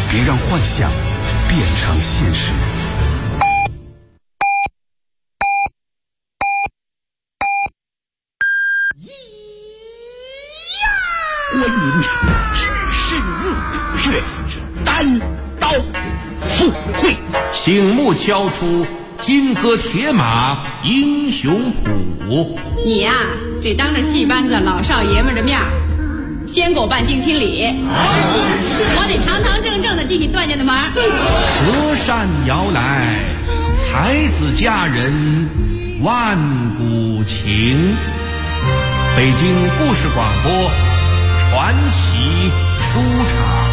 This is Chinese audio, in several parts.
别让幻想变成现实。 观音只是入穴，单刀赴会， 醒目敲出金戈铁马英雄谱。 你呀，得当着戏班子老少爷们的面先给我办定亲礼，我得堂堂正正的进你段家的门。 隔山遥来，才子佳人万古情。北京故事广播传奇书场。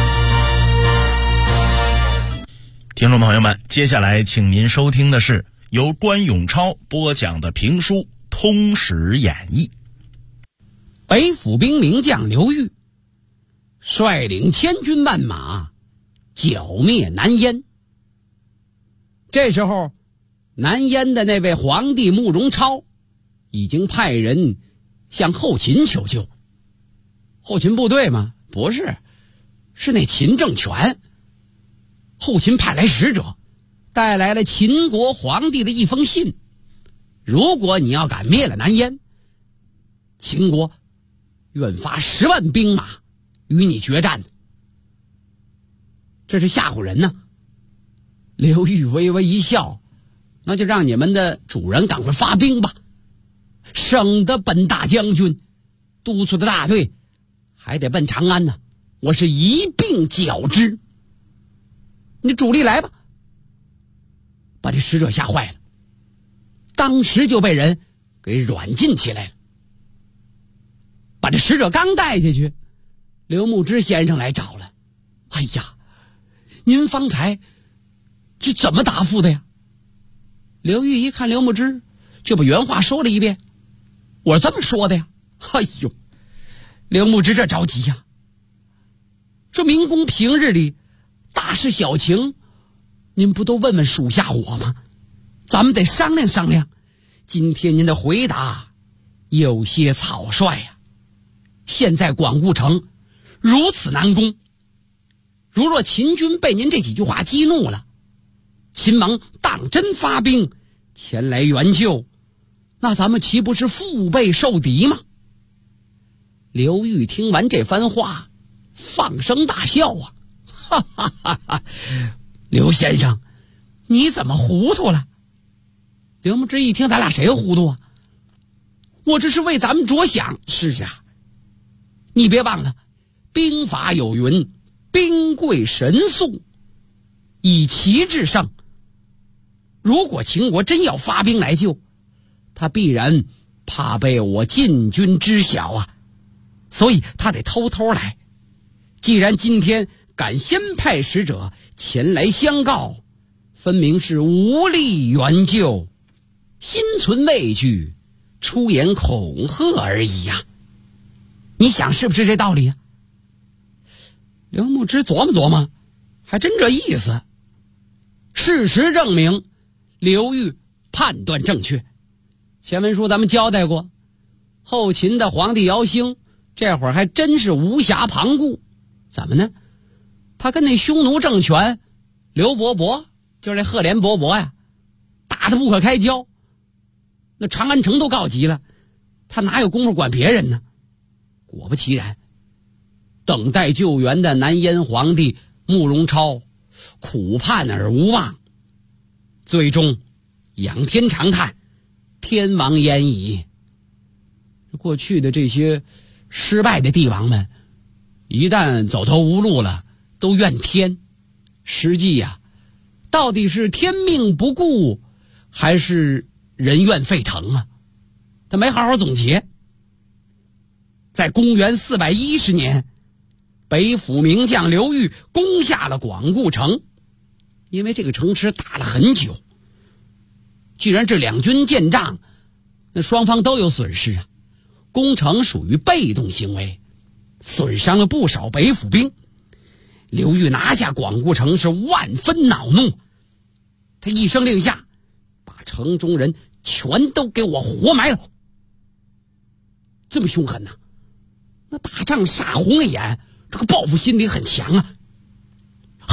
听众朋友们，接下来请您收听的是由关永超播讲的评书《通史演义》。 北府兵名将刘裕率领千军万马剿灭南燕。这时候南燕的那位皇帝慕容超已经派人向后秦求救。后秦部队吗？不是，是那秦政权。后秦派来使者，带来了秦国皇帝的一封信，如果你要敢灭了南燕，秦国愿发10万兵马与你决战。这是吓唬人呢。刘裕微微一笑，那就让你们的主人赶快发兵吧，省得本大将军督促的大队还得奔长安呢，我是一并剿之。你主力来吧。把这使者吓坏了，当时就被人给软禁起来了。把这使者刚带下去，刘牧之先生来找了。哎呀，您方才这怎么答复的呀？刘裕一看刘牧之，就把原话说了一遍。我这么说的呀。哎呦，刘牧之这着急呀。这民工平日里大事小情，您不都问问属下我吗？咱们得商量商量。今天您的回答有些草率呀。现在广固城如此难攻，如若秦军被您这几句话激怒了，秦王当真发兵前来援救，那咱们岂不是腹背受敌吗？刘裕听完这番话，放声大笑啊，哈哈哈哈！刘先生，你怎么糊涂了？刘牧之一听，咱俩谁糊涂啊？我这是为咱们着想。是啊，你别忘了，兵法有云，兵贵神速，以奇制胜。如果秦国真要发兵来救，他必然怕被我晋军知晓啊，所以他得偷偷来。既然今天敢先派使者前来相告，分明是无力援救，心存畏惧，出言恐吓而已呀。你想是不是这道理啊？刘牧之琢磨琢磨，还真这意思。事实证明刘裕判断正确。前文书咱们交代过，后秦的皇帝姚兴这会儿还真是无暇旁顾。怎么呢？他跟那匈奴政权刘伯伯，就是这赫连勃勃呀，打得不可开交。那长安城都告急了，他哪有功夫管别人呢？果不其然，等待救援的南燕皇帝慕容超苦盼而无望，最终仰天长叹，天王焉矣。过去的这些失败的帝王们，一旦走投无路了，都怨天。实际呀，到底是天命不顾，还是人怨沸腾啊？他没好好总结。在公元410年，北府名将刘裕攻下了广固城。因为这个城池打了很久，既然这两军见仗，那双方都有损失啊。攻城属于被动行为，损伤了不少北府兵。刘裕拿下广固城是万分恼怒，他一声令下，把城中人全都给我活埋了。这么凶狠呐！那打仗杀红了眼，这个报复心理很强啊。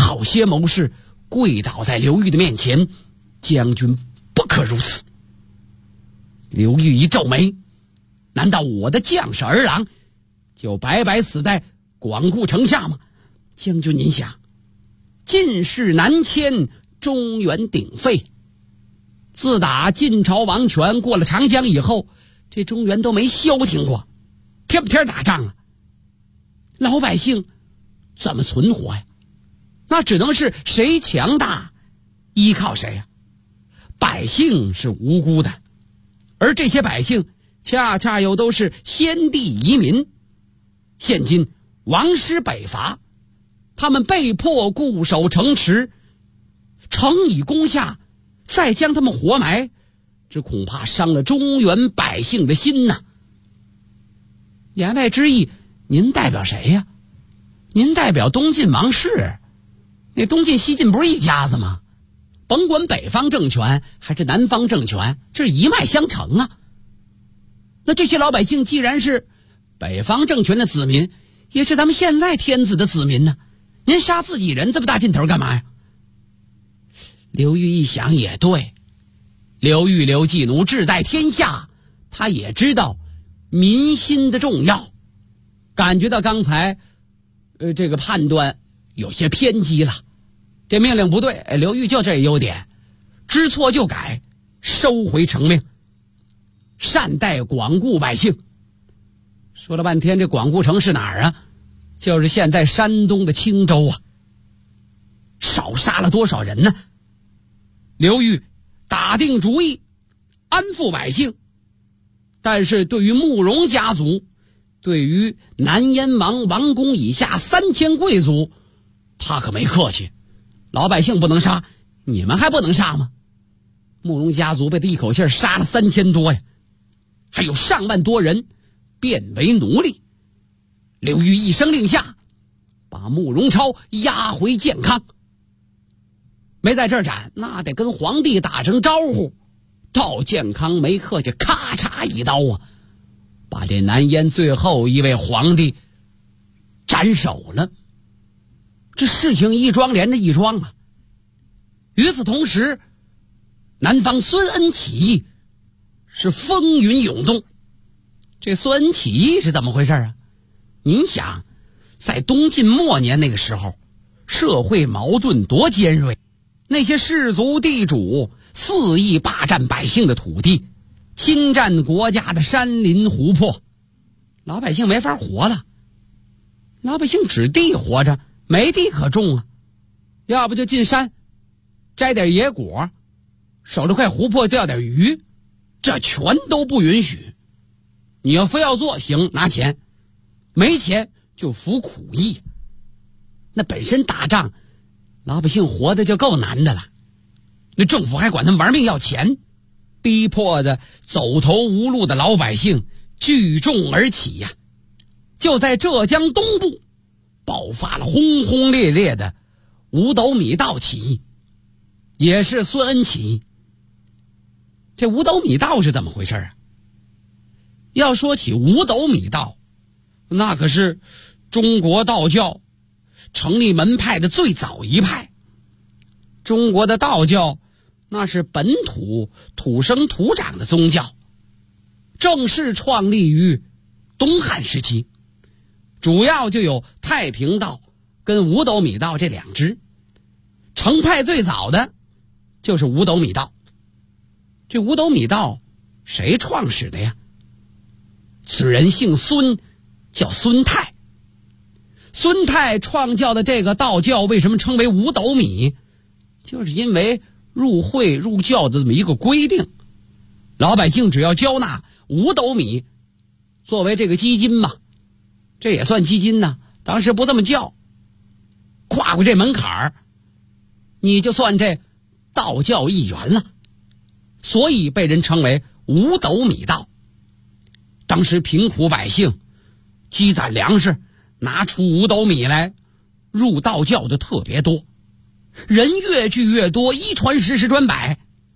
好些谋士跪倒在刘裕的面前，将军不可如此。刘裕一皱眉，难道我的将士儿郎就白白死在广固城下吗？将军您想，晋室南迁，中原鼎沸，自打晋朝王权过了长江以后，这中原都没消停过，天不天打仗啊，老百姓怎么存活呀？那只能是谁强大依靠谁呀。百姓是无辜的，而这些百姓恰恰又都是先帝遗民，现今王师北伐，他们被迫固守城池，城已攻下，再将他们活埋，这恐怕伤了中原百姓的心呐。言外之意，您代表谁呀？您代表东晋王室，那东晋西晋不是一家子吗？甭管北方政权还是南方政权，这是一脉相承啊。那这些老百姓既然是北方政权的子民，也是咱们现在天子的子民呢，您杀自己人这么大劲头干嘛呀？刘裕一想也对，刘裕刘季奴志在天下，他也知道民心的重要，感觉到刚才这个判断有些偏激了，这命令不对，刘裕就这优点，知错就改，收回成命，善待广固百姓。说了半天，这广固城是哪儿啊？就是现在山东的青州啊。少杀了多少人呢？刘裕打定主意安抚百姓，但是对于慕容家族，对于南燕王王公以下3000贵族，他可没客气。老百姓不能杀，你们还不能杀吗？慕容家族被他一口气杀了3000多呀，还有上万多人变为奴隶。刘裕一声令下，把慕容超押回建康。没在这儿斩，那得跟皇帝打声招呼。到建康没客气，咔嚓一刀啊，把这南燕最后一位皇帝斩首了。这事情一桩连着一桩啊。与此同时，南方孙恩起义是风云涌动。这孙恩起义是怎么回事啊？您想，在东晋末年那个时候，社会矛盾多尖锐，那些士族地主肆意霸占百姓的土地，侵占国家的山林湖泊，老百姓没法活了。老百姓指地活着，没地可种啊，要不就进山摘点野果，守着块湖泊钓点鱼，这全都不允许。你要非要做，行，拿钱，没钱就服苦役。那本身打仗老百姓活的就够难的了，那政府还管他们玩命要钱，逼迫的走投无路的老百姓聚众而起呀。就在浙江东部爆发了轰轰烈烈的五斗米道起义，也是孙恩起义。这五斗米道是怎么回事啊？要说起五斗米道，那可是中国道教成立门派的最早一派。中国的道教那是本土土生土长的宗教，正式创立于东汉时期，主要就有太平道跟五斗米道这两支。成派最早的就是五斗米道。这五斗米道谁创始的呀？此人姓孙，叫孙泰。孙泰创教的这个道教为什么称为五斗米？就是因为入会入教的这么一个规定，老百姓只要交纳5斗米作为这个基金嘛，这也算基金呢。当时不这么叫，跨过这门槛儿，你就算这道教一员了，所以被人称为5斗米道。当时贫苦百姓积攒粮食，拿出5斗米来入道教的特别多，人越聚越多，一传十，十传百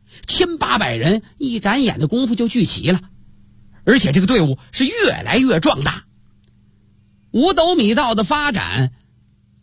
，1800人一眨眼的功夫就聚齐了，而且这个队伍是越来越壮大。5斗米道的发展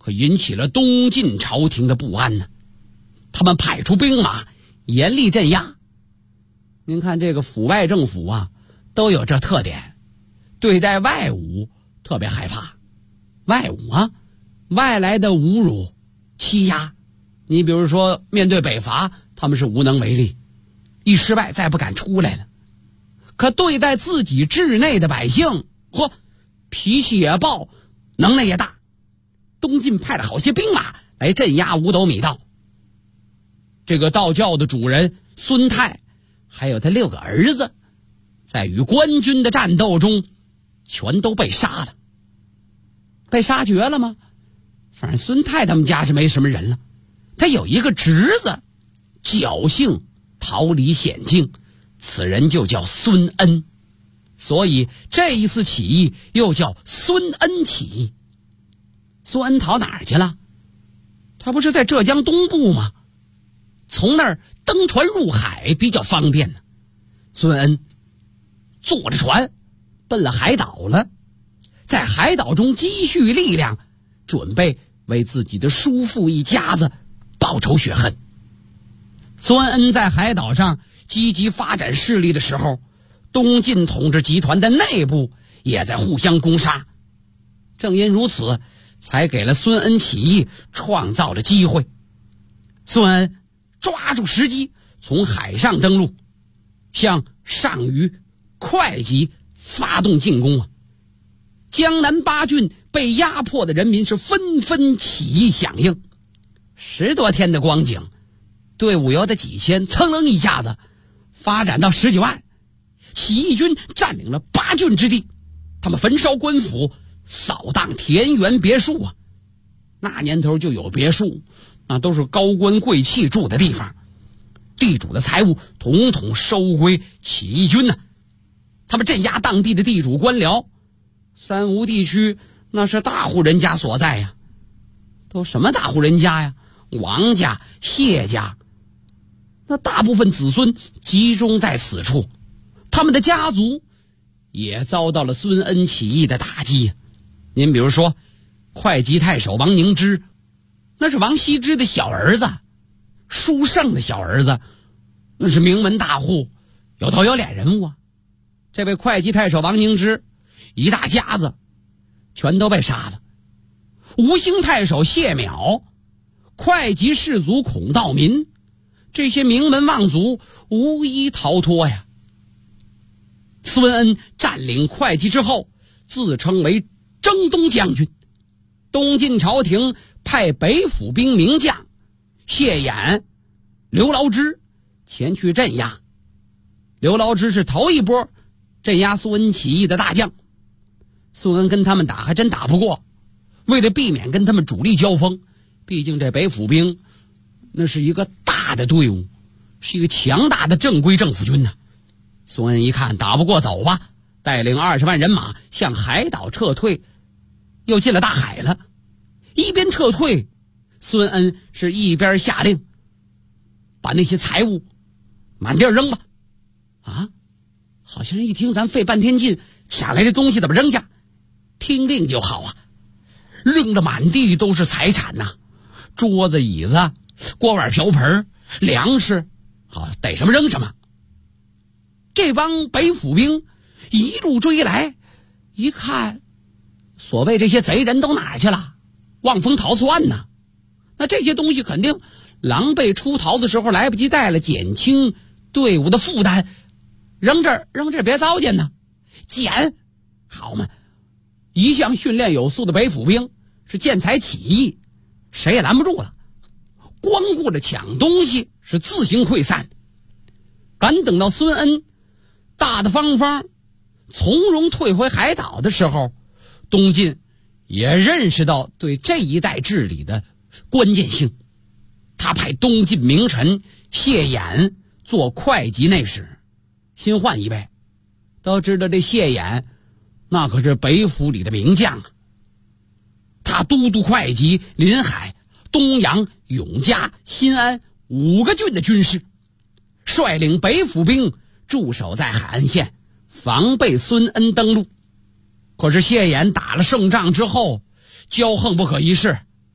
可引起了东晋朝廷的不安呢。他们派出兵马严厉镇压。您看这个腐败政府啊，都有这特点，对待外侮特别害怕。外侮啊，外来的侮辱欺压，你比如说面对北伐，他们是无能为力，一失败再不敢出来了。可对待自己治内的百姓，脾气也暴，能耐也大。东晋派了好些兵马来镇压五斗米道。这个道教的主人孙泰还有他6个儿子，在与官军的战斗中全都被杀了。被杀绝了吗？反正孙泰他们家是没什么人了。他有一个侄子侥幸逃离险境，此人就叫孙恩，所以这一次起义又叫孙恩起义。孙恩逃哪儿去了？他不是在浙江东部吗？从那儿登船入海比较方便呢。孙恩坐着船奔了海岛了，在海岛中积蓄力量，准备为自己的叔父一家子报仇雪恨。孙恩在海岛上积极发展势力的时候，东晋统治集团的内部也在互相攻杀。正因如此，才给了孙恩起义创造了机会。孙恩抓住时机，从海上登陆，向上虞、会稽发动进攻啊！江南8郡被压迫的人民是纷纷起义响应。10多天的光景，队伍由的几千，噌楞一下子发展到10几万。起义军占领了8郡之地，他们焚烧官府，扫荡田园别墅啊！那年头就有别墅，那都是高官贵气住的地方，地主的财物统统收归起义军呢。他们镇压当地的地主官僚，三吴地区那是大户人家所在呀。都什么大户人家呀？王家、谢家，那大部分子孙集中在此处，他们的家族也遭到了孙恩起义的打击。您比如说会稽太守王凝之，那是王羲之的小儿子，书圣的小儿子，那是名门大户，有头有脸人物啊。这位会稽太守王凝之一大家子全都被杀了。吴兴太守谢邈，会稽士族孔道民，这些名门望族无一逃脱呀。孙恩占领会稽之后，自称为征东将军。东晋朝廷派北府兵名将谢衍、刘牢之前去镇压。刘牢之是头一波镇压孙恩起义的大将。孙恩跟他们打还真打不过，为了避免跟他们主力交锋，毕竟这北府兵那是一个大的队伍，是一个强大的正规政府军呢。孙恩一看打不过，走吧，带领20万人马向海岛撤退，又进了大海了。一边撤退，孙恩是一边下令把那些财物满地扔吧。啊，好像人一听咱费半天劲抢来的东西怎么扔下，听令就好啊，扔的满地都是财产呐，桌子椅子锅碗瓢盆粮食，好逮什么扔什么。这帮北府兵一路追来，一看所谓这些贼人都哪去了，望风逃窜呢。那这些东西肯定狼狈出逃的时候来不及带了，减轻队伍的负担，扔这儿别糟践呢。捡好嘛，一向训练有素的北府兵是见财起义，谁也拦不住了，光顾着抢东西是自行溃散。赶等到孙恩大大方方从容退回海岛的时候，东晋也认识到对这一带治理的关键性。他派东晋名臣谢衍做会稽内史，新换一位。都知道这谢衍那可是北府里的名将啊，他都督会稽、临海、东阳、永嘉、新安5个郡的军事，率领北府兵驻守在海岸线，防备孙恩登陆。可是谢衍打了胜仗之后，骄横不可一世，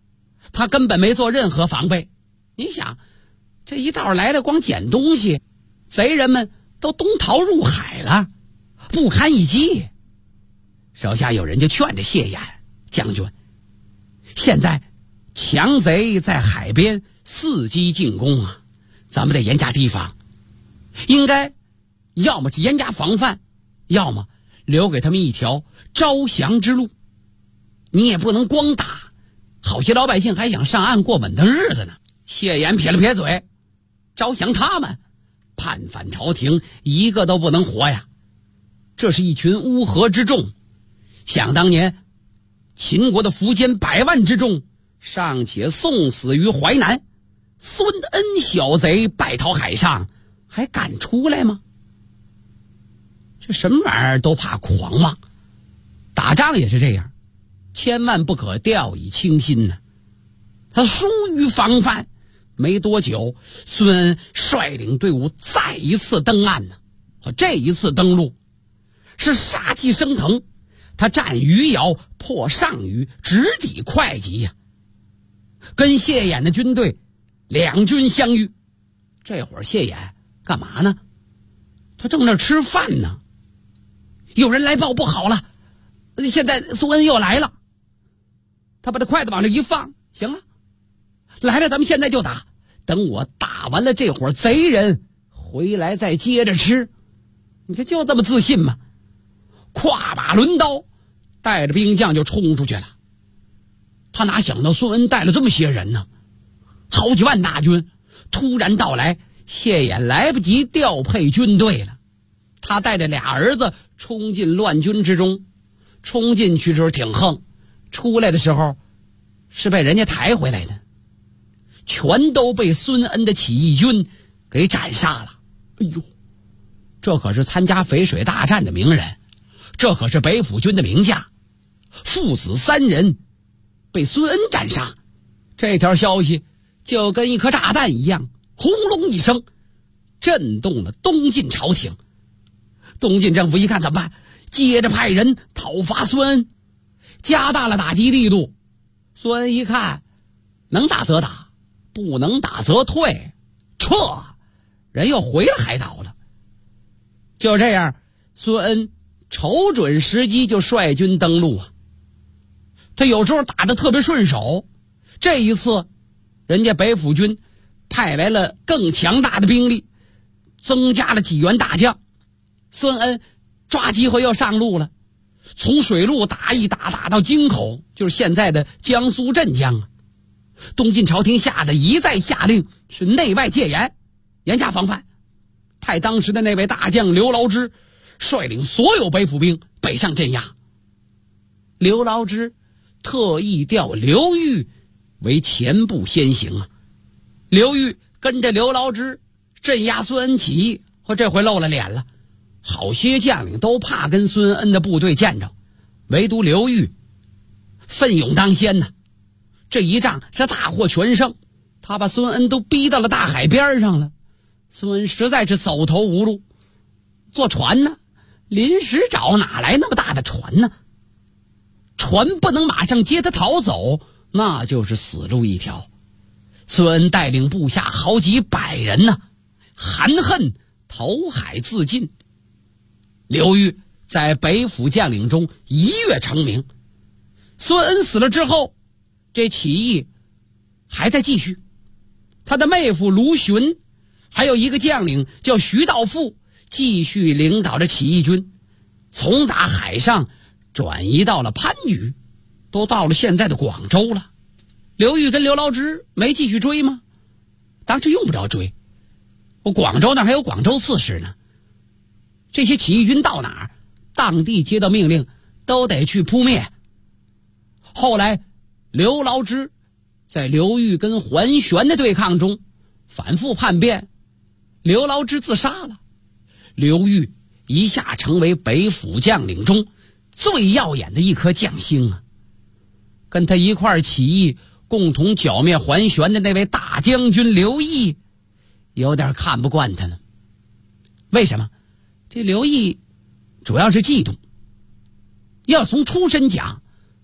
他根本没做任何防备。你想，这一道来了，光捡东西，贼人们都东逃入海了，不堪一击。手下有人就劝着谢衍将军，现在强贼在海边伺机进攻啊，咱们得严加提防，应该要么是严加防范，要么留给他们一条招降之路。你也不能光打，好些老百姓还想上岸过稳当日子呢。谢衍撇了撇嘴，招降他们，叛反朝廷，一个都不能活呀。这是一群乌合之众，想当年秦国的苻坚100万之众尚且送死于淮南，孙恩小贼败逃海上，还敢出来吗？这什么玩意儿都怕狂妄，打仗也是这样，千万不可掉以轻心呢。他疏于防范，没多久，孙恩率领队伍再一次登岸呢。这一次登陆是杀气升腾，他战余姚，破上虞，直抵会稽呀。跟谢衍的军队两军相遇，这会儿谢衍干嘛呢？他正那吃饭呢。有人来报，不好了，现在孙恩又来了。他把这筷子往这一放，行了，来了咱们现在就打，等我打完了这伙贼人回来再接着吃。你看就这么自信吗？挎马抡刀，带着兵将就冲出去了。他哪想到孙恩带了这么些人呢？好几万大军突然到来，谢衍来不及调配军队了。他带着俩儿子冲进乱军之中，冲进去时候挺横，出来的时候是被人家抬回来的，全都被孙恩的起义军给斩杀了。哎呦，这可是参加淝水大战的名人，这可是北府军的名将，父子3人被孙恩斩杀。这条消息就跟一颗炸弹一样，轰隆一声震动了东晋朝廷。东晋政府一看怎么办，接着派人讨伐孙恩，加大了打击力度。孙恩一看能打则打，不能打则退，撤，人又回了海岛了。就这样，孙恩瞅准时机就率军登陆啊。他有时候打得特别顺手，这一次人家北府军派来了更强大的兵力，增加了几员大将。孙恩抓机会又上路了，从水路打到京口，就是现在的江苏镇江啊。东晋朝廷吓得一再下令是内外戒严，严加防范，派当时的那位大将刘牢之率领所有北府兵北上镇压。刘牢之特意调刘裕为前部先行啊。刘裕跟着刘牢之镇压孙恩起义，这回露了脸了。好些将领都怕跟孙恩的部队见着，唯独刘裕奋勇当先呢。这一仗是大获全胜，他把孙恩都逼到了大海边上了。孙恩实在是走投无路，坐船呢，临时找哪来那么大的船呢？船不能马上接他逃走，那就是死路一条。孙恩带领部下好几百人呢，含恨投海自尽。刘裕在北府将领中一跃成名。孙恩死了之后，这起义还在继续。他的妹夫卢循，还有一个将领叫徐道富，继续领导着起义军，从打海上转移到了番禺，都到了现在的广州了。刘裕跟刘牢之没继续追吗？当时用不着追，我广州那还有广州刺史呢。这些起义军到哪儿，当地接到命令都得去扑灭。后来刘牢之在刘裕跟桓玄的对抗中反复叛变，刘牢之自杀了。刘裕一下成为北府将领中最耀眼的一颗将星啊！跟他一块儿起义共同剿灭桓玄的那位大将军刘毅有点看不惯他了。为什么？这刘毅主要是嫉妒。要从出身讲，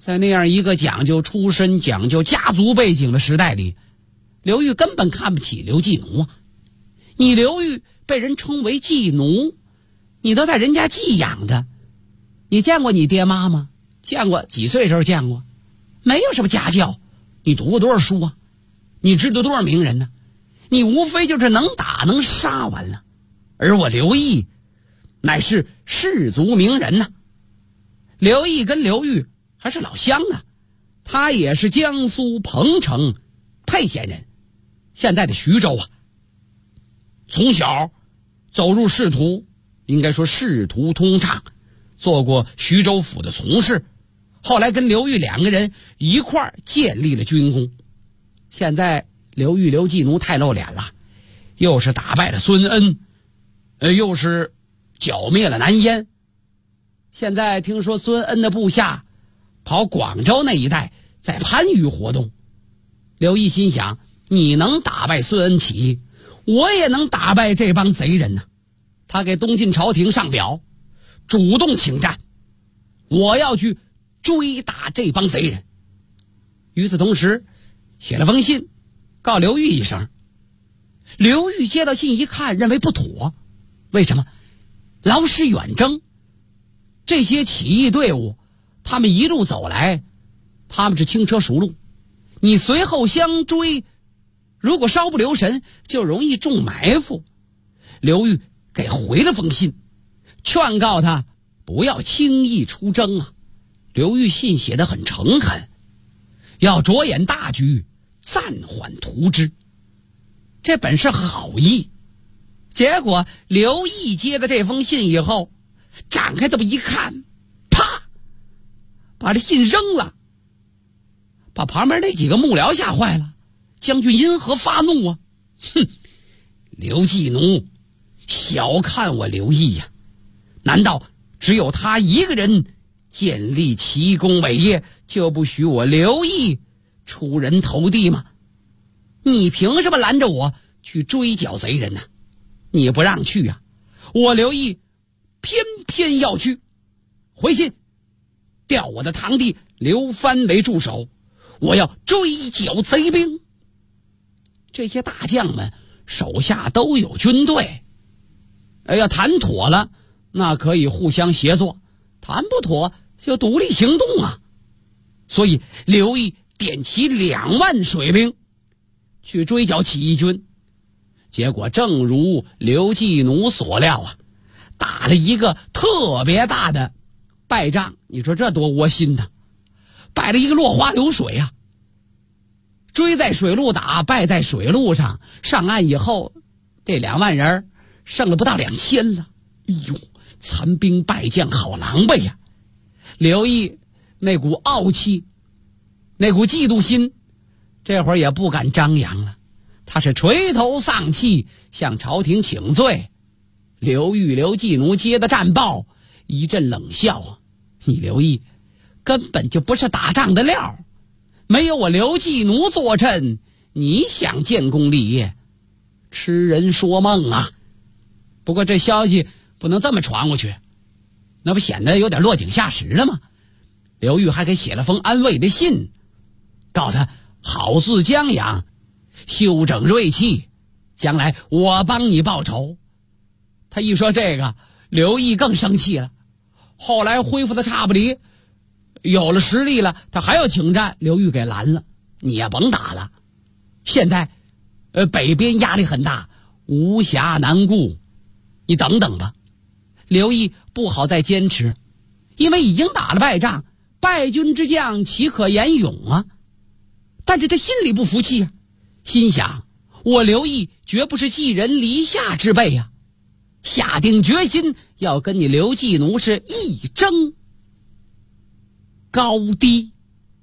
在那样一个讲究出身、讲究家族背景的时代里，刘裕根本看不起刘季奴啊！你刘裕被人称为季奴，你都在人家寄养着，你见过你爹妈吗？见过，几岁时候见过？没有什么家教，你读过多少书啊？你知道多少名人呢？你无非就是能打能杀完了。而我刘毅乃是士族名人呐。刘毅跟刘裕还是老乡呢，他也是江苏彭城沛县人，现在的徐州啊。从小走入仕途，应该说仕途通畅，做过徐州府的从事，后来跟刘裕两个人一块儿建立了军功。现在刘裕刘季奴太露脸了，又是打败了孙恩，又是剿灭了南燕。现在听说孙恩的部下跑广州那一带在番禺活动，刘毅心想，你能打败孙恩起义，我也能打败这帮贼人呢。他给东晋朝廷上表，主动请战，我要去追打这帮贼人。与此同时写了封信告刘裕一声。刘裕接到信一看，认为不妥。为什么？劳师远征，这些起义队伍他们一路走来，他们是轻车熟路，你随后相追，如果稍不留神就容易中埋伏。刘裕给回了封信，劝告他不要轻易出征啊。刘裕信写得很诚恳，要着眼大局，暂缓图之。这本是好意，结果刘毅接的这封信以后，展开这么一看，啪，把这信扔了，把旁边那几个幕僚吓坏了。将军因何发怒啊？哼，刘季奴小看我刘毅呀，难道只有他一个人建立奇功伟业，就不许我刘毅出人头地吗？你凭什么拦着我去追剿贼人呢？你不让去啊，我刘毅偏偏要去。回信调我的堂弟刘藩为驻守，我要追剿贼兵。这些大将们手下都有军队，要谈妥了，那可以互相协作；谈不妥就独立行动啊。所以刘毅点齐2万水兵去追剿起义军。结果正如刘季奴所料啊，打了一个特别大的败仗。你说这多窝心呢，败了一个落花流水啊。追在水路打，败在水路上。上岸以后，这2万人剩了不到2000了。哎呦，残兵败将，好狼狈呀！刘毅那股傲气，那股嫉妒心，这会儿也不敢张扬了。他是垂头丧气向朝廷请罪。刘裕刘季奴接的战报，一阵冷笑啊！你刘毅根本就不是打仗的料，没有我刘季奴坐镇，你想建功立业，痴人说梦啊！不过这消息不能这么传过去，那不显得有点落井下石了吗？刘裕还给写了封安慰的信，告他好自将养，休整锐气，将来我帮你报仇。他一说这个，刘毅更生气了。后来恢复的差不离，有了实力了，他还要请战，刘裕给拦了，你也甭打了。现在北边压力很大，无暇难顾，你等等吧。刘毅不好再坚持，因为已经打了败仗，败军之将岂可言勇啊？但是他心里不服气啊，心想我刘毅绝不是寄人篱下之辈啊，下定决心要跟你刘季奴是一争高低。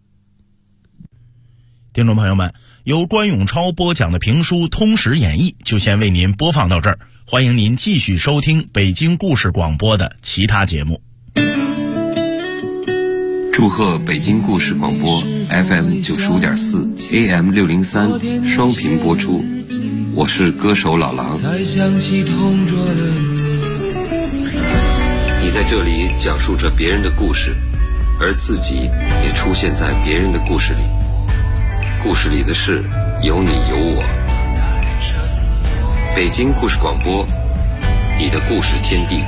听众朋友们，由关永超播讲的评书《通史演义》就先为您播放到这儿，欢迎您继续收听北京故事广播的其他节目。 祝贺北京故事广播 FM 95.4 AM 603双频播出，我是歌手老狼。 才想起同桌的你在这里讲述着别人的故事， 而自己也出现在别人的故事里。故事里的事有你有我。北京故事广播，你的故事天地。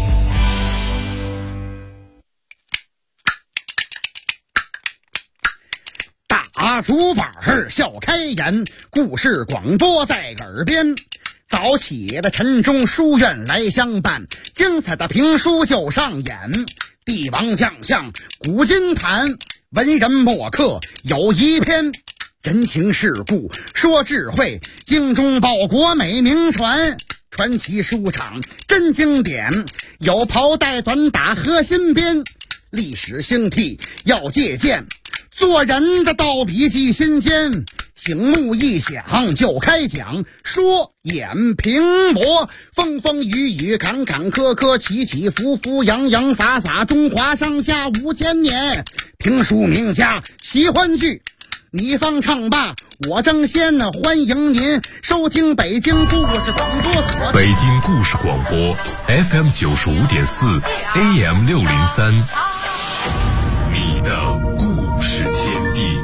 大竹板笑开颜，故事广播在耳边。早起的晨钟书院来相伴，精彩的评书就上演。帝王将相古今谈，文人墨客有一篇。人情世故说智慧，精忠报国美名传。传奇书场真经典，有袍带短打和新编。历史兴替要借鉴，做人的道笔记心间。醒目一响就开讲，说演评驳，风风雨雨坎坎坷坷，起起伏伏洋洋洒洒，中华上下5000年。评书名家奇欢剧，你方唱罢我争先，欢迎您收听北京故事广播所。 北京故事广播 FM 95.4 AM 603，你的故事天地。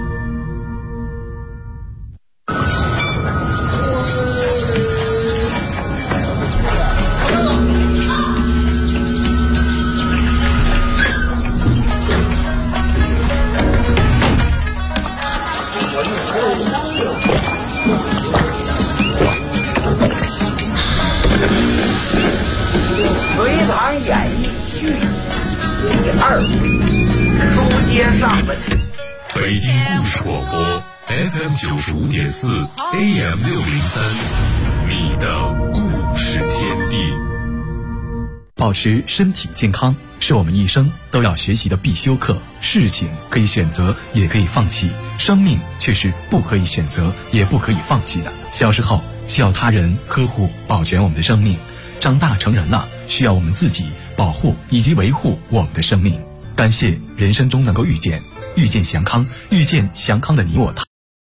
隋唐演义剧第2回，书接上文。 北京故事广播 FM 95.4 AM 603，你的故事天地。 保持身体健康是我们一生都要学习的必修课。事情可以选择，也可以放弃，生命却是不可以选择，也不可以放弃的。小时候需要他人呵护保全我们的生命，长大成人了，需要我们自己保护以及维护我们的生命。感谢人生中能够遇见祥康，遇见祥康的你我他。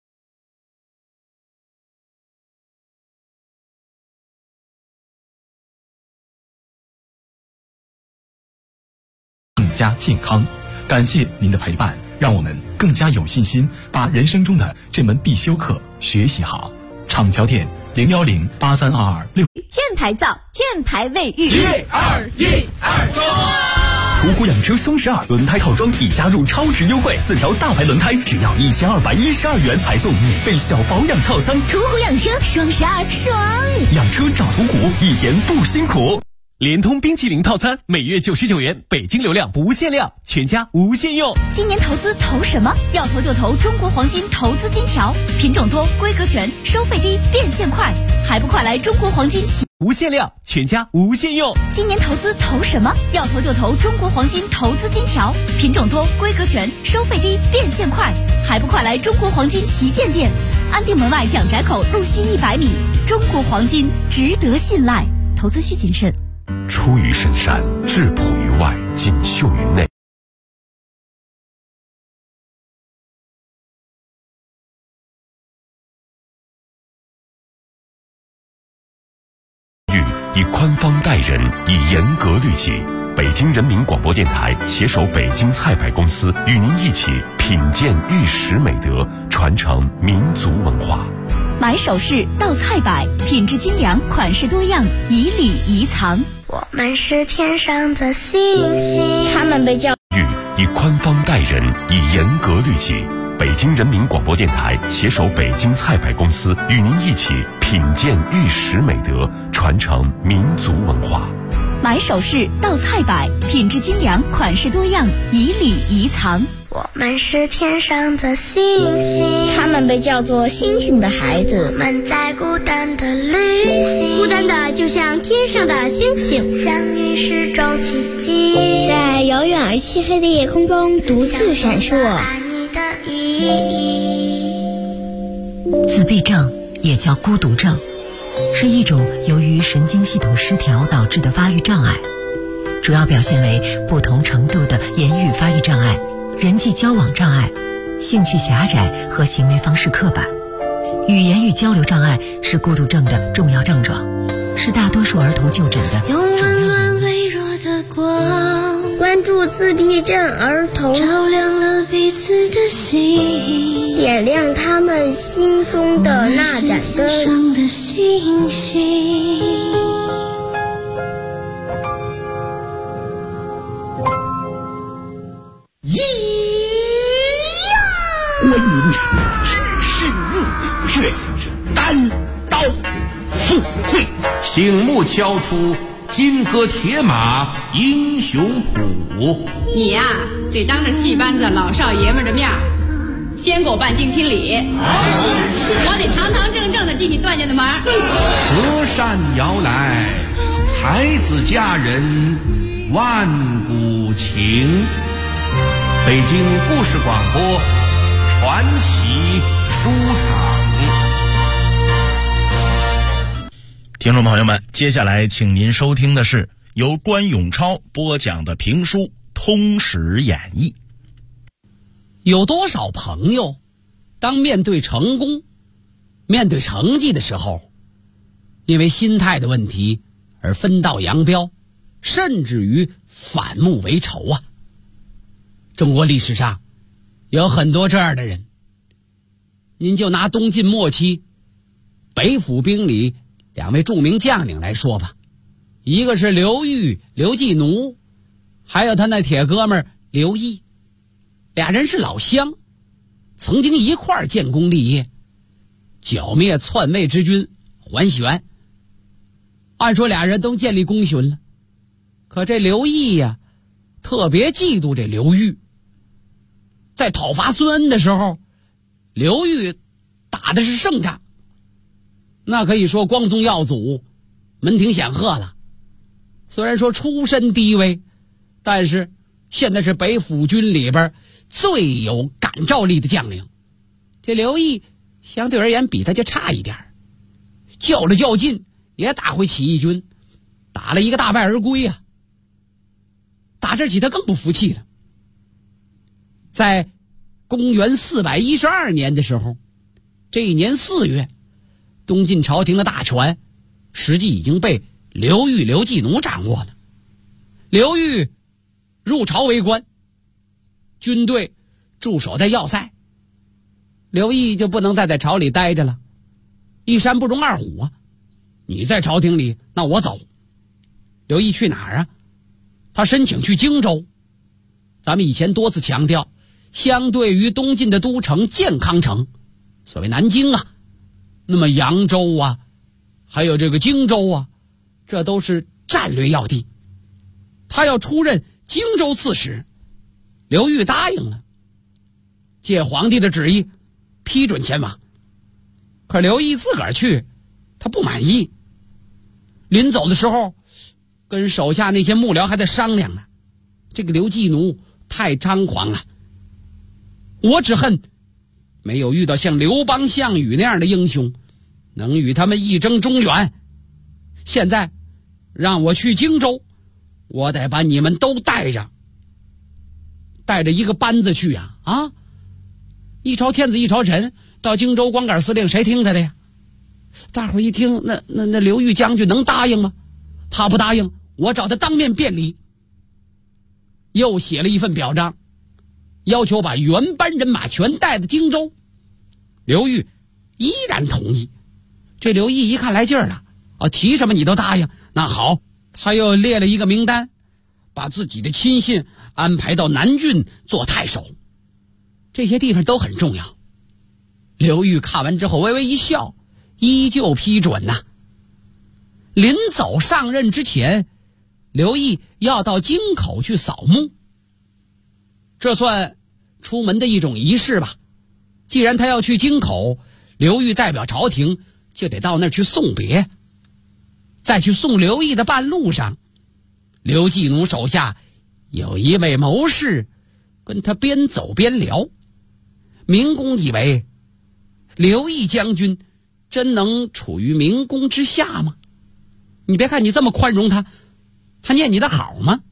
更加健康，感谢您的陪伴，让我们更加有信心把人生中的这门必修课学习好。厂桥店0108322 健牌皂，健牌卫浴。 1、2、1、2中。 途虎养车双12轮胎套装已加入超值优惠，4条大牌轮胎只要1212元，还送免费小保养套餐。 途虎养车双12爽， 养车找途虎，一点不辛苦。 联通冰淇淋套餐每月99元，北京流量不限量，全家无限用。 今年投资投什么？要投就投中国黄金投资金条，品种多，规格全，收费低，变现快，还不快来中国黄金无限量，全家无限用。 今年投资投什么？要投就投中国黄金投资金条，品种多，规格全，收费低，变现快，还不快来中国黄金旗舰店，安定门外蒋宅口路西100米。中国黄金值得信赖，投资需谨慎。 出于深山，质朴于外，锦绣于内。以宽方待人，以严格律己。北京人民广播电台携手北京菜百公司，与您一起品鉴玉石美德，传承民族文化。 买首饰到菜百，品质精良，款式多样，以礼仪藏。 我们是天上的星星， 他们被叫以宽方待人，以严格律己。北京人民广播电台携手北京菜百公司，与您一起品鉴玉石美德，传承民族文化。 买首饰到菜百，品质精良，款式多样，以礼仪藏。 我们是天上的星星， 他们被叫做星星的孩子。 我们在孤单的旅行， 孤单的就像天上的星星， 相遇是种奇迹， 在遥远而漆黑的夜空中独自闪烁。 爱你的意义。 自闭症也叫孤独症，是一种由于神经系统失调导致的发育障碍，主要表现为不同程度的言语发育障碍、人际交往障碍、兴趣狭窄和行为方式刻板。语言与交流障碍是孤独症的重要症状，是大多数儿童就诊的主要原因。 用温暖微弱的光， 关注自闭症儿童， 照亮了彼此的心， 点亮他们心中的那盏灯。 上的星星。 关云长是日却是单刀赴会， 醒目敲出金戈铁马英雄谱。 你呀，得当着戏班子老少爷们的面先给我办定亲礼，我得堂堂正正的进你段家的门。 隔山遥来，才子佳人万古情。北京故事广播传奇书场。 听众朋友们，接下来请您收听的是由关永超播讲的评书《通史演义》。 有多少朋友当面对成功、面对成绩的时候，因为心态的问题而分道扬镳，甚至于反目为仇啊？中国历史上有很多这样的人。您就拿东晋末期北府兵里两位著名将领来说吧，一个是刘裕、刘季奴，还有他那铁哥们刘毅。俩人是老乡，曾经一块儿建功立业，剿灭篡位之君桓玄。按说俩人都建立功勋了，可这刘毅呀，特别嫉妒这刘裕。在讨伐孙恩的时候，刘裕打的是胜仗，那可以说光宗耀祖，门庭显赫了。虽然说出身低微，但是现在是北府军里边最有感召力的将领。这刘毅相对而言比他就差一点，较了较劲也打回起义军，打了一个大败而归啊。打这起他更不服气了。在公元412年的时候，这一年4月，东晋朝廷的大权实际已经被刘裕、刘季奴掌握了。刘裕入朝为官，军队驻守在要塞，刘毅就不能再在朝里待着了。一山不容二虎啊！你在朝廷里，那我走。刘毅去哪儿啊？他申请去荆州。咱们以前多次强调，相对于东晋的都城建康城，所谓南京啊，那么扬州啊，还有这个荆州啊，这都是战略要地。他要出任荆州刺史，刘裕答应了，借皇帝的旨意批准前往。可刘毅自个儿去，他不满意。临走的时候，跟手下那些幕僚还在商量呢。这个刘季奴太张狂了，我只恨没有遇到像刘邦、项羽那样的英雄，能与他们一争中原。现在让我去荆州，我得把你们都带着一个班子去啊！啊，一朝天子一朝臣，到荆州光杆司令谁听他的呀？大伙一听，那刘裕将军能答应吗？他不答应，我找他当面辩理。又写了一份表彰，要求把原班人马全带到荆州。刘裕依然同意。这刘毅一看来劲儿了，提什么你都答应，那好，他又列了一个名单，把自己的亲信安排到南郡做太守，这些地方都很重要。刘裕看完之后微微一笑，依旧批准呐。临走上任之前，刘毅要到京口去扫墓，这算出门的一种仪式吧。既然他要去京口，刘裕代表朝廷就得到那儿去送别。在去送刘毅的半路上，刘季奴手下有一位谋士跟他边走边聊。明公以为刘毅将军真能处于明公之下吗？你别看你这么宽容他念你的好吗？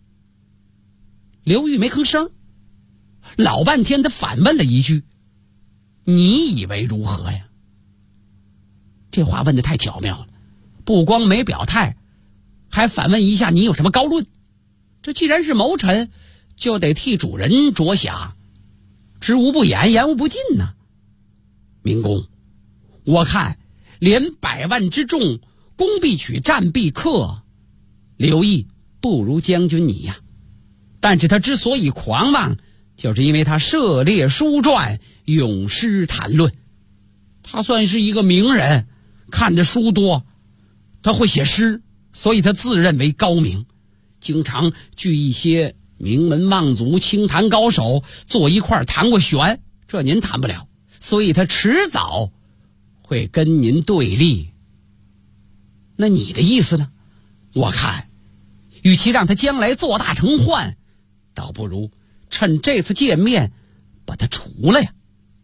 刘裕没吭声，老半天他反问了一句：你以为如何呀？这话问得太巧妙了，不光没表态，还反问一下你有什么高论。 这既然是谋臣，就得替主人着想，知无不言，言无不尽呢。明公，我看连100万之众，攻必取，战必克，刘毅不如将军你呀。但是他之所以狂妄，就是因为他涉猎书传，咏诗谈论。他算是一个名人，看的书多，他会写诗，所以他自认为高明，经常聚一些名门望族、清谈高手坐一块谈过玄，这您谈不了，所以他迟早会跟您对立。那你的意思呢？我看与其让他将来做大成患，倒不如趁这次见面把他除了呀。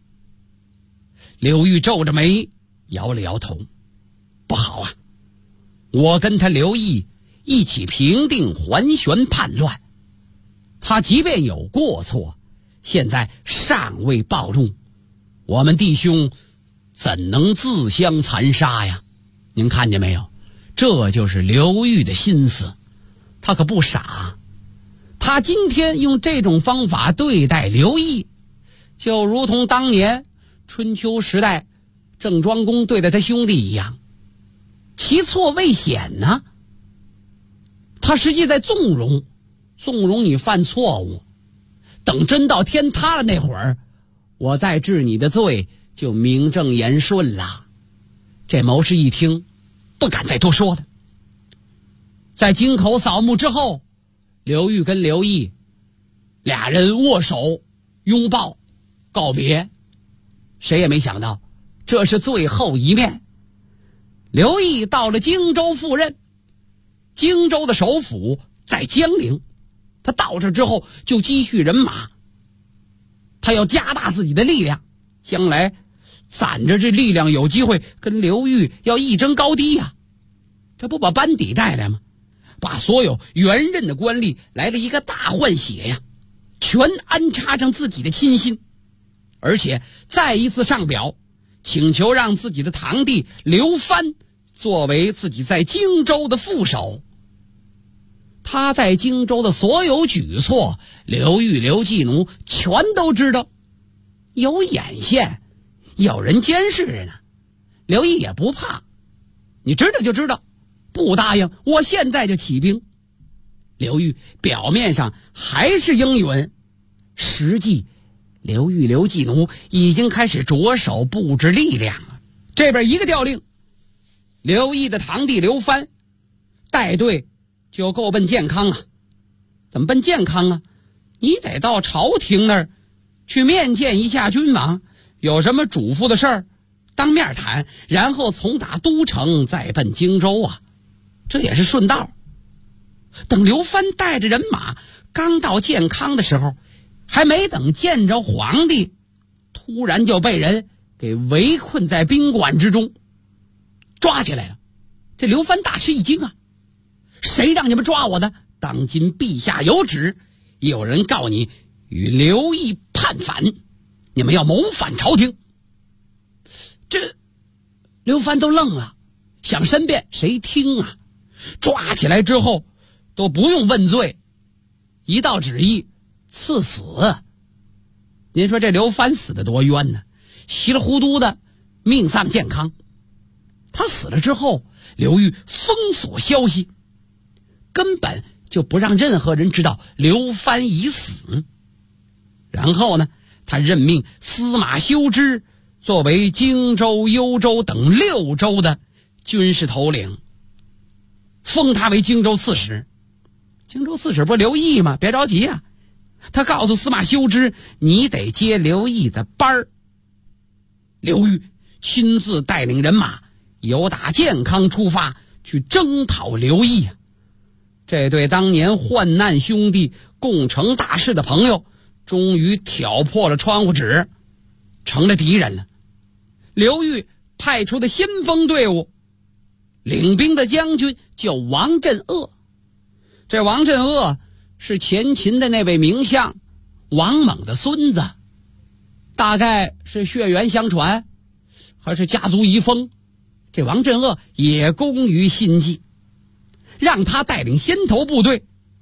刘裕皱着眉摇了摇头，不好啊，我跟他刘毅一起平定桓玄叛乱，他即便有过错，现在尚未暴怒，我们弟兄怎能自相残杀呀？您看见没有，这就是刘裕的心思，他可不傻。他今天用这种方法对待刘毅，就如同当年春秋时代郑庄公对待他兄弟一样，其错未显呢。他实际在纵容你犯错误，等真到天塌了那会儿，我再治你的罪就名正言顺了。这谋士一听不敢再多说了。在京口扫墓之后，刘裕跟刘毅俩人握手拥抱告别，谁也没想到这是最后一面。刘毅到了荆州赴任，荆州的首府在江陵，他到这之后就积蓄人马，他要加大自己的力量，将来攒着这力量有机会跟刘裕要一争高低呀。这不把班底带来吗？把所有原任的官吏来了一个大换血呀，全安插上自己的亲信，而且再一次上表请求让自己的堂弟刘藩作为自己在荆州的副手。他在荆州的所有举措，刘裕、刘季奴全都知道，有眼线，有人监视着呢。刘毅也不怕，你知道就知道，不答应我现在就起兵。刘裕表面上还是应允，实际刘裕、刘季奴已经开始着手布置力量了。这边一个调令，刘毅的堂弟刘藩带队就够奔健康啊。怎么奔健康啊？你得到朝廷那儿去面见一下君王，有什么嘱咐的事儿当面谈，然后从打都城再奔荆州啊，这也是顺道。等刘藩带着人马刚到健康的时候，还没等见着皇帝，突然就被人给围困在宾馆之中，抓起来了。这刘藩大吃一惊啊，谁让你们抓我的？当今陛下有旨，有人告你与刘毅叛反，你们要谋反朝廷。这刘藩都愣了，想申辩，谁听啊？抓起来之后都不用问罪，一道旨意赐死。您说这刘藩死得多冤呢？稀里糊涂的命丧健康。他死了之后，刘裕封锁消息，根本就不让任何人知道刘藩已死。然后呢，他任命司马修之作为荆州、幽州等6州的军事头领，封他为荆州刺史。荆州刺史不是刘毅吗？别着急啊，他告诉司马修之，你得接刘毅的班儿。刘裕亲自带领人马由打健康出发，去征讨刘毅啊。这对当年患难兄弟、共成大事的朋友，终于挑破了窗户纸，成了敌人了。刘裕派出的先锋队伍，领兵的将军叫王镇恶。这王镇恶是前秦的那位名相王猛的孙子，大概是血缘相传，还是家族遗风。这王镇恶也工于心计，让他带领先头部队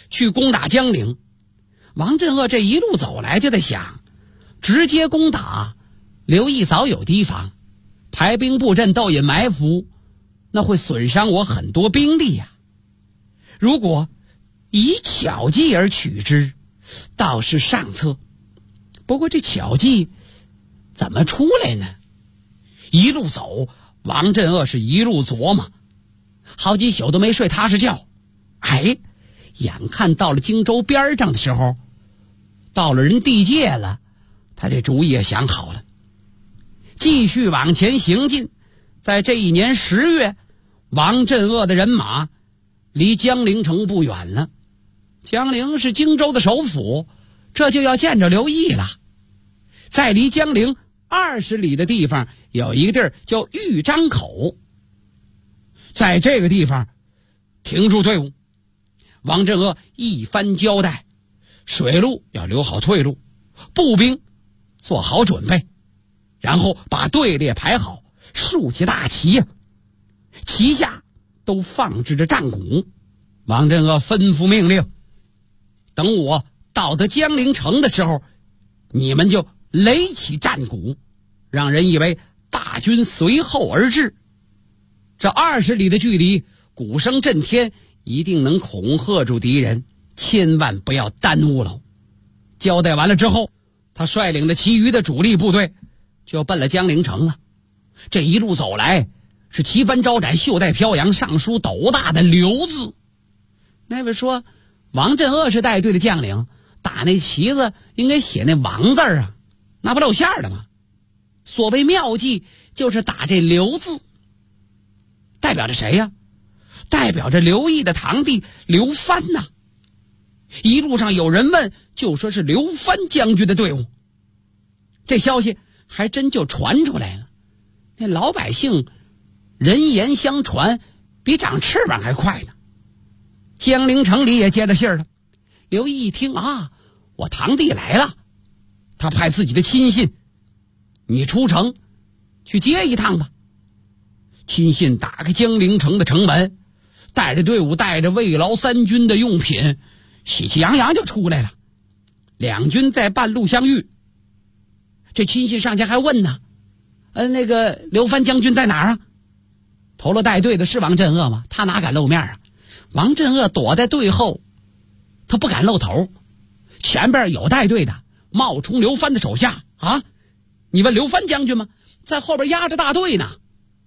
去攻打江陵。王镇恶这一路走来就在想，直接攻打刘义早有提防，排兵布阵斗引埋伏，那会损伤我很多兵力呀。如果以巧计而取之，倒是上策。不过这巧计怎么出来呢？一路走，王镇恶是一路琢磨，好几宿都没睡踏实觉。眼看到了荆州边上的时候，到了人地界了，他这主意也想好了，继续往前行进。在这一年10月，王镇恶的人马离江陵城不远了。江陵是荆州的首府，这就要见着刘义了。在离江陵20里的地方有一个地儿叫豫章口，在这个地方停住队伍。王镇恶一番交代，水路要留好退路，步兵做好准备，然后把队列排好，竖起大旗呀，旗下都放置着战鼓。王镇恶吩咐命令，等我到得江陵城的时候，你们就擂起战鼓，让人以为大军随后而至。这20里的距离，鼓声震天，一定能恐吓住敌人，千万不要耽误了。交代完了之后，他率领的其余的主力部队就奔了江陵城了。这一路走来，是旗帆招展，袖带飘扬，上书斗大的刘字。那位说王镇恶是带队的将领，打那旗子应该写那王字啊，那不露馅的吗？所谓妙计就是打这刘字，代表着谁呀？代表着刘义的堂弟刘藩呐。一路上有人问，就说是刘藩将军的队伍。这消息还真就传出来了。那老百姓人言相传，比长翅膀还快呢。江陵城里也接了信儿了。刘义一听啊，我堂弟来了，他派自己的亲信，你出城去接一趟吧。亲信打开江陵城的城门，带着队伍，带着慰劳3军的用品，喜气洋洋就出来了。两军在半路相遇，这亲信上前还问呢，那个刘藩将军在哪儿啊？头了带队的是王镇恶吗？他哪敢露面啊？王镇恶躲在队后，他不敢露头。前边有带队的冒充刘藩的手下啊，你问刘藩将军吗？在后边压着大队呢。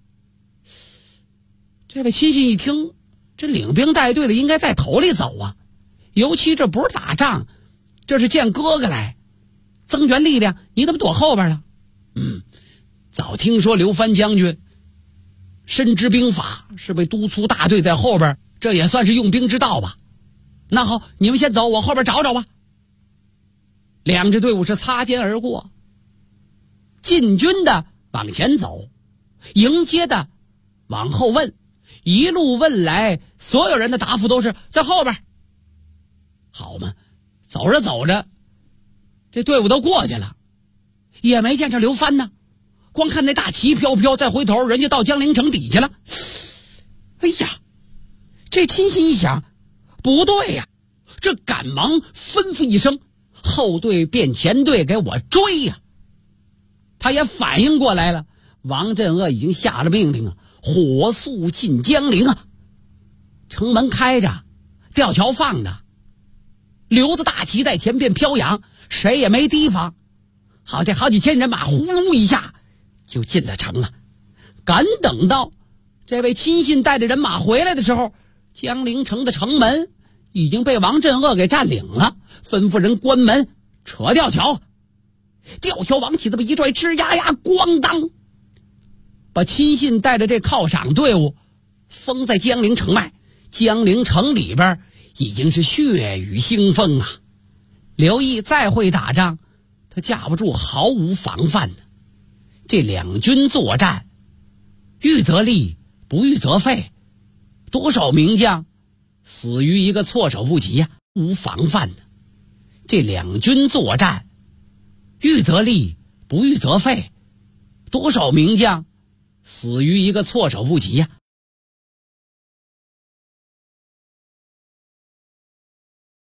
这位亲信一听，这领兵带队的应该在头里走啊，尤其这不是打仗，这是见哥哥来增援力量，你怎么躲后边了？早听说刘藩将军深知兵法，是被督促大队在后边，这也算是用兵之道吧。那好，你们先走，我后边找找吧。两支队伍是擦肩而过，进军的往前走，迎接的往后问，一路问来，所有人的答复都是在后边。好嘛，走着走着，这队伍都过去了，也没见着刘藩呢，光看那大旗飘飘，再回头人家到江陵城底下了。哎呀，这亲信一想，不对呀，这赶忙吩咐一声，后队变前队，给我追呀！他也反应过来了，王镇恶已经下了命令啊，火速进江陵啊！城门开着，吊桥放着，刘子大旗在前边飘扬，谁也没提防。好，这好几千人马呼噜一下就进了城了。赶等到这位亲信带着人马回来的时候，江陵城的城门已经被王镇恶给占领了，吩咐人关门，扯吊桥。吊桥往起这么一拽，吱呀呀，咣当，把亲信带着这犒赏队伍封在江陵城外。江陵城里边已经是血雨腥风啊！刘义再会打仗，他架不住毫无防范的。这两军作战，预则立，不预则废，多少名将死于一个措手不及呀，无防范的。这两军作战，预则立，不预则废，多少名将死于一个措手不及呀。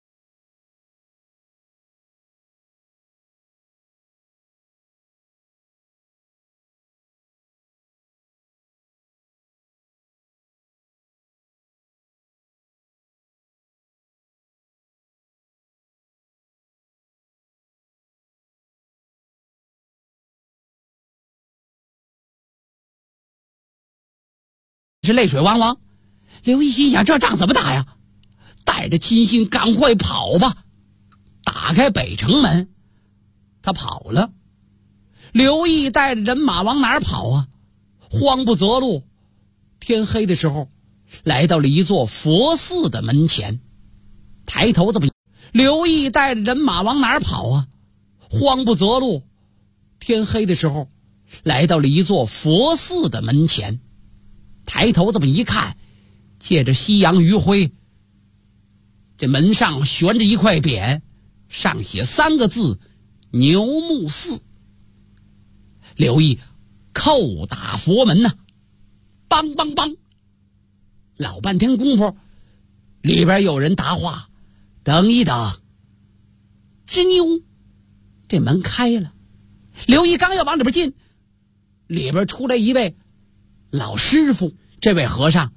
是泪水汪汪。刘毅心想，这仗怎么打呀？带着亲信赶快跑吧！打开北城门，他跑了。刘毅带着人马往哪儿跑啊？慌不择路。天黑的时候，来到了一座佛寺的门前，抬头这么，刘毅带着人马往哪儿跑啊？慌不择路。天黑的时候，来到了一座佛寺的门前，抬头这么一看，借着夕阳余晖，这门上悬着一块匾，上写3个字：牛木寺。刘毅叩打佛门呐，梆梆梆，老半天功夫，里边有人答话：等一等。吱扭，这门开了。刘毅刚要往里边进，里边出来一位老师傅。这位和尚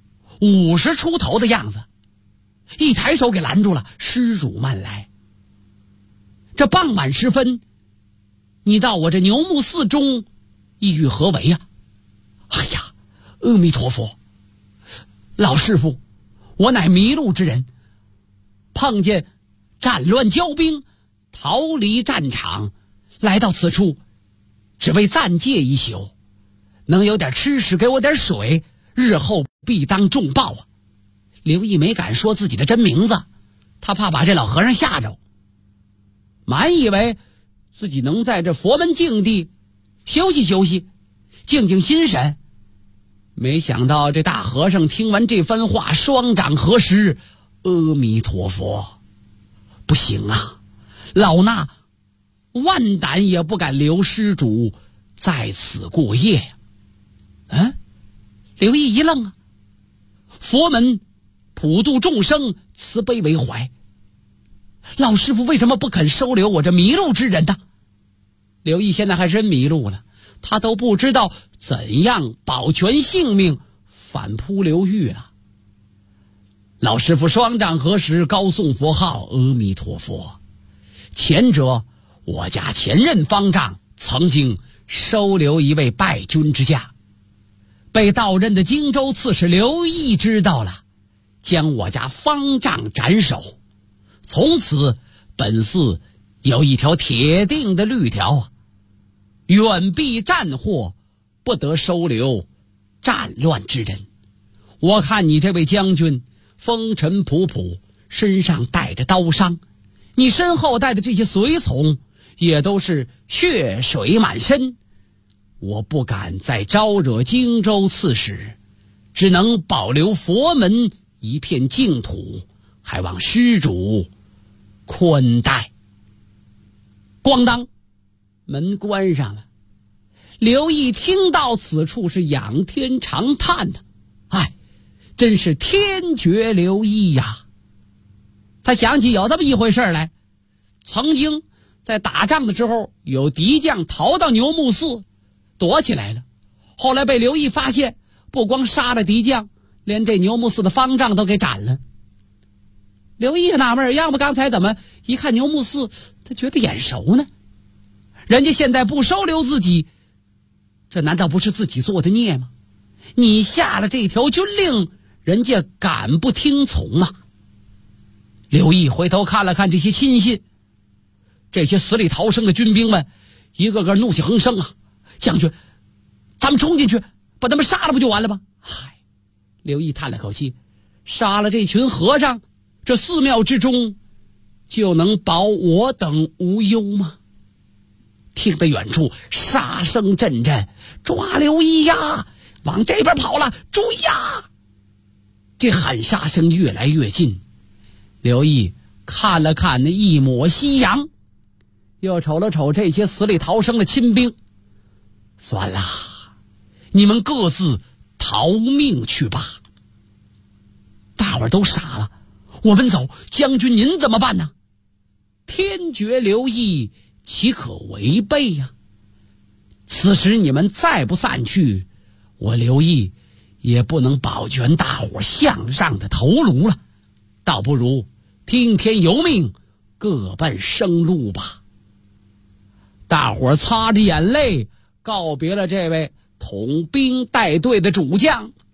50出头的样子，一抬手给拦住了：施主慢来。这傍晚时分，你到我这牛木寺中意欲何为呀？哎呀，阿弥陀佛，老师傅，我乃迷路之人，碰见战乱交兵，逃离战场，来到此处，只为暂借一宿，能有点吃食，给我点水，日后必当重报啊！刘毅没敢说自己的真名字，他怕把这老和尚吓着，满以为自己能在这佛门净地休息休息，静静心神。没想到这大和尚听完这番话，双掌合十：阿弥陀佛！不行啊，老衲万胆也不敢留施主在此过夜呀。刘毅一愣啊，佛门普度众生，慈悲为怀，老师傅为什么不肯收留我这迷路之人呢？刘毅现在还真迷路了，他都不知道怎样保全性命，反扑刘玉了。老师傅双掌合十，高诵佛号：阿弥陀佛。前者我家前任方丈曾经收留一位败军之将，被到任的荆州刺史刘毅知道了，将我家方丈斩首。从此本寺有一条铁定的律条啊，远避战祸，不得收留战乱之人。我看你这位将军风尘仆仆，身上带着刀伤，你身后带的这些随从也都是血水满身，我不敢再招惹荆州刺史，只能保留佛门一片净土，还望施主宽待。咣当，门关上了。刘毅听到此处是仰天长叹呐，真是天绝刘毅呀！他想起有这么一回事来，曾经在打仗的时候，有敌将逃到牛木寺躲起来了，后来被刘毅发现，不光杀了敌将，连这牛木寺的方丈都给斩了。刘毅纳闷，要不刚才怎么一看牛木寺他觉得眼熟呢？人家现在不收留自己，这难道不是自己做的孽吗？你下了这条军令，人家敢不听从吗？刘毅回头看了看这些亲信，这些死里逃生的军兵们，一个个怒气横生啊！将军，咱们冲进去把他们杀了不就完了吗？刘毅叹了口气，杀了这群和尚，这寺庙之中就能保我等无忧吗？听得远处杀声阵阵，抓刘毅呀，往这边跑了，注意呀！这喊杀声越来越近。刘毅看了看那一抹夕阳，又瞅了瞅这些死里逃生的亲兵，算了，你们各自逃命去吧。大伙儿都傻了，我们走，将军您怎么办呢？天绝刘毅，岂可违背呀？此时你们再不散去，我刘毅也不能保全大伙向上的头颅了，倒不如听天由命，各奔生路吧。大伙擦着眼泪告别了这位统兵带队的主将，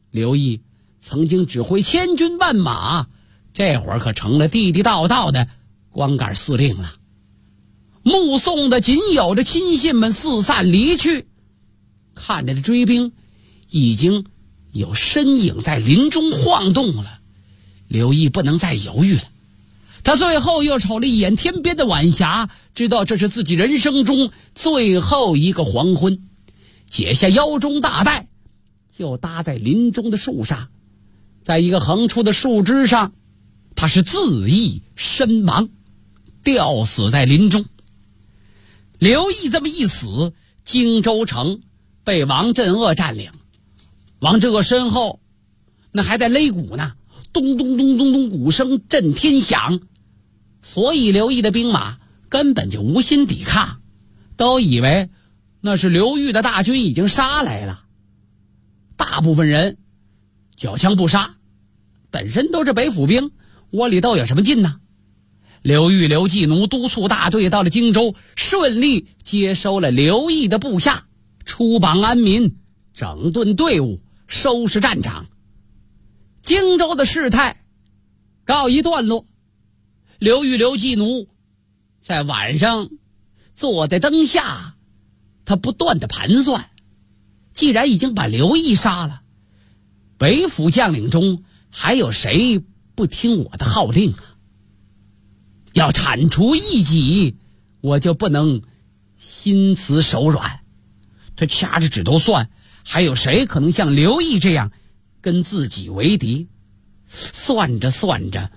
刘毅曾经指挥千军万马，这会儿可成了地地道道的光杆司令了。目送的仅有着亲信们四散离去，看着的追兵已经有身影在林中晃动了。刘毅不能再犹豫了，他最后又瞅了一眼天边的晚霞，知道这是自己人生中最后一个黄昏，解下腰中大带，就搭在林中的树上，在一个横出的树枝上，他是自缢身亡，吊死在林中。刘毅这么一死，荆州城被王镇恶占领。王镇恶身后那还在擂鼓呢，咚咚咚咚咚，鼓声震天响。所以刘毅的兵马根本就无心抵抗，都以为那是刘裕的大军已经杀来了。大部分人缴枪不杀，本身都是北府兵，窝里斗有什么劲呢？刘裕、刘季奴督促大队到了荆州，顺利接收了刘毅的部下，出榜安民，整顿队伍，收拾战场。荆州的事态告一段落。刘裕、刘季奴在晚上坐在灯下，他不断的盘算，既然已经把刘毅杀了，北府将领中还有谁不听我的号令啊？要铲除异己，我就不能心慈手软。他掐着指头算，还有谁可能像刘毅这样跟自己为敌？算着算着，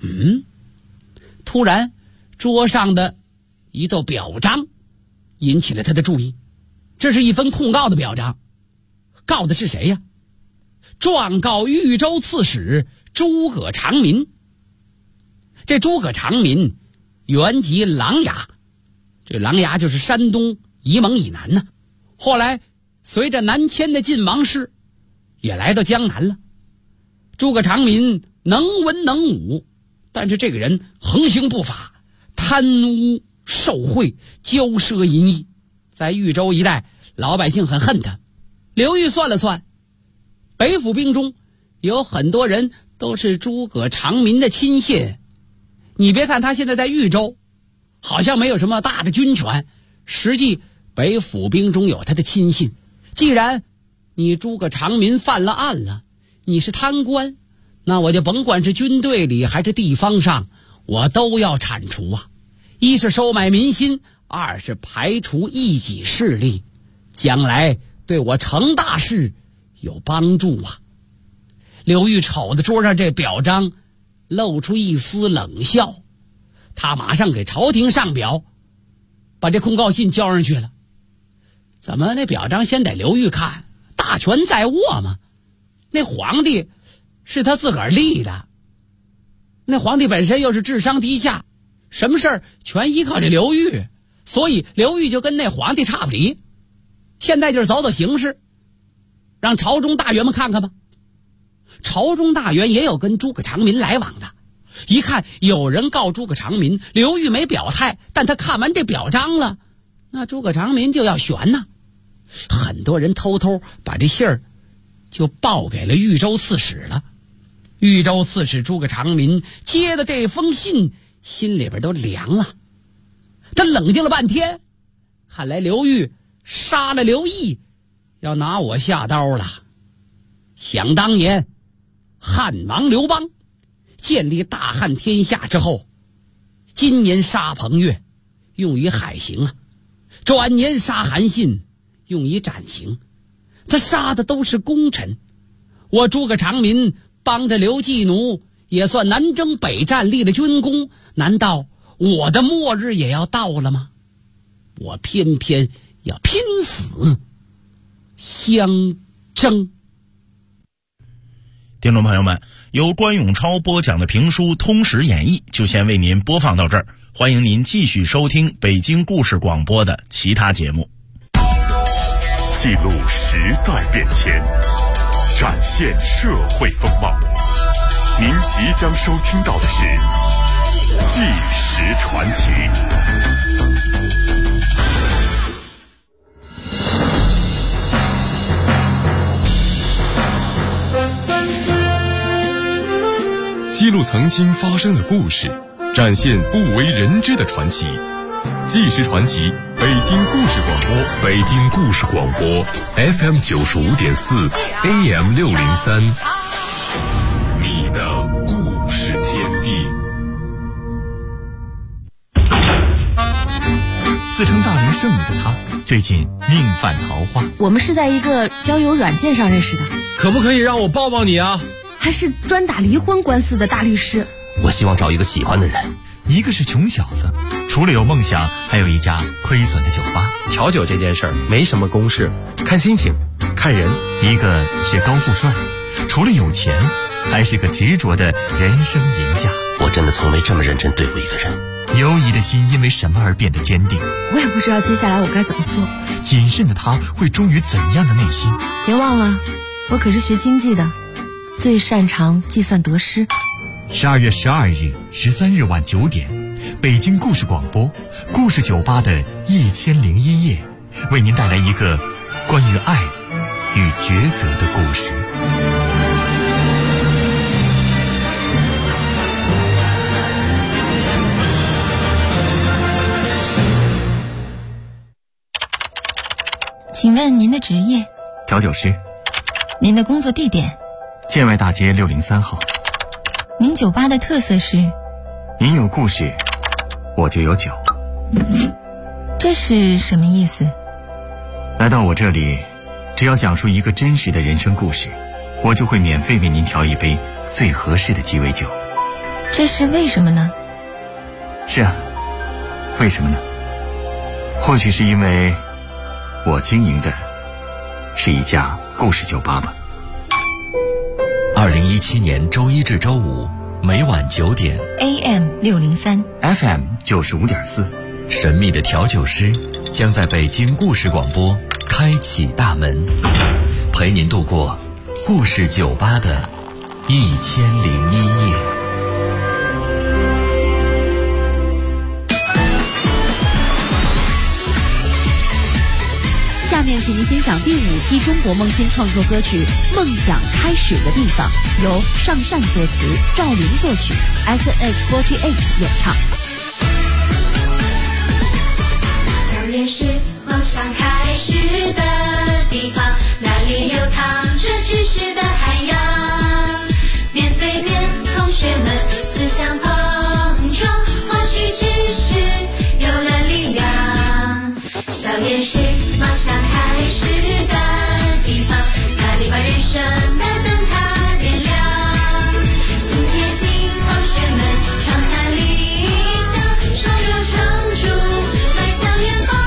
突然桌上的一道表彰引起了他的注意。这是一份控告的表彰，告的是谁呀？状告豫州刺史诸葛长民。这诸葛长民原籍琅琊，这琅琊就是山东沂蒙以南呢。后来随着南迁的晋王室也来到江南了。诸葛长民能文能武，但是这个人横行不法，贪污受贿，骄奢淫逸，在豫州一带老百姓很恨他。刘裕算了算，北府兵中有很多人都是诸葛长民的亲信。你别看他现在在豫州好像没有什么大的军权，实际北府兵中有他的亲信。既然你诸葛长民犯了案了，你是贪官，那我就甭管是军队里还是地方上，我都要铲除啊。一是收买民心，二是排除异己势力，将来对我成大事有帮助啊。刘裕瞅着桌上这表彰，露出一丝冷笑，他马上给朝廷上表，把这控告信交上去了。怎么那表彰先得刘裕看？大权在握嘛，那皇帝是他自个儿立的，那皇帝本身又是智商低下，什么事儿全依靠这刘裕，所以刘裕就跟那皇帝差不离。现在就是走走形势，让朝中大员们看看吧。朝中大员也有跟诸葛长民来往的，一看有人告诸葛长民，刘裕没表态，但他看完这表彰了，那诸葛长民就要悬呐。很多人偷偷把这信儿就报给了豫州刺史了。豫州刺史诸葛长民接了这封信，心里边都凉了。他冷静了半天，看来刘裕杀了刘毅，要拿我下刀了。想当年汉王刘邦建立大汉天下之后，今年杀彭越用于海刑啊，转年杀韩信用于斩刑，他杀的都是功臣。我诸葛长民帮着刘季奴也算南征北战立了军功，难道我的末日也要到了吗？我偏偏要拼死相争。 听众朋友们，由关永超播讲的评书《通史演义》就先为您播放到这儿，欢迎您继续收听北京故事广播的其他节目。 记录时代变迁，展现社会风貌。您即将收听到的是《纪实传奇》。 记录曾经发生的故事，展现不为人知的传奇。纪实传奇，北京故事广播， 北京故事广播 FM 95.4 AM 603，你的故事天地。 自称大龄剩女的她，最近命犯桃花。 我们是在一个交友软件上认识的。 可不可以让我抱抱你啊？ 还是专打离婚官司的大律师。 我希望找一个喜欢的人。 一个是穷小子，除了有梦想，还有一家亏损的酒吧。 调酒这件事儿没什么公式，看心情，看人。 一个是高富帅，除了有钱，还是个执着的人生赢家。 我真的从没这么认真对过一个人。 犹疑的心因为什么而变得坚定？ 我也不知道接下来我该怎么做。 谨慎的他会忠于怎样的内心？ 别忘了，我可是学经济的，最擅长计算得失。 12月12日、13日晚9点，北京故事广播故事酒吧的1001夜，为您带来一个关于爱与抉择的故事。 请问您的职业？ 调酒师。 您的工作地点？ 建外大街603号。 您酒吧的特色是？ 您有故事，我就有酒。 这是什么意思？ 来到我这里，只要讲述一个真实的人生故事，我就会免费为您调一杯最合适的鸡尾酒。 这是为什么呢？ 是啊，为什么呢？或许是因为我经营的是一家故事酒吧吧。 2017年周一至周五每晚9点 AM 603 FM 95.4， 神秘的调酒师将在北京故事广播开启大门，陪您度过故事酒吧的1001夜。 下面请您欣赏第5批中国梦新创作歌曲《梦想开始的地方》，由上善作词，赵琳作曲， SH48 演唱。 校园是梦想开始的地方，那里流淌着知识的海洋，面对面同学们思想碰撞，获取知识有了力量。校园是梦想开始的地方，那里把人生的灯塔点亮。新野新同学们畅谈理想，手有成竹迈向远方。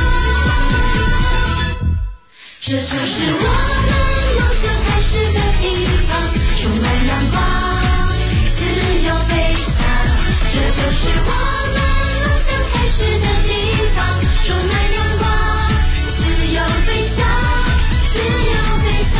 这就是我们梦想开始的地方，充满阳光，自由飞翔。这就是我们梦想开始的地方，充满阳光，自由飞翔，自由飞翔。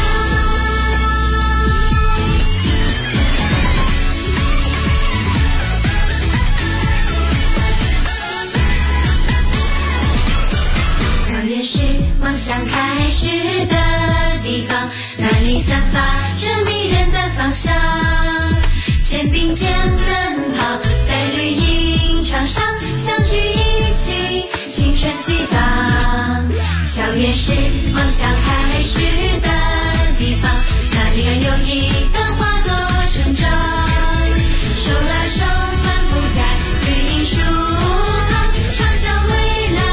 校园是梦想开始的地方，那里散发着迷人的芳香。肩并肩奔跑在绿茵场上，相聚一起，青春激荡。校园是梦想开始的地方，那里人有意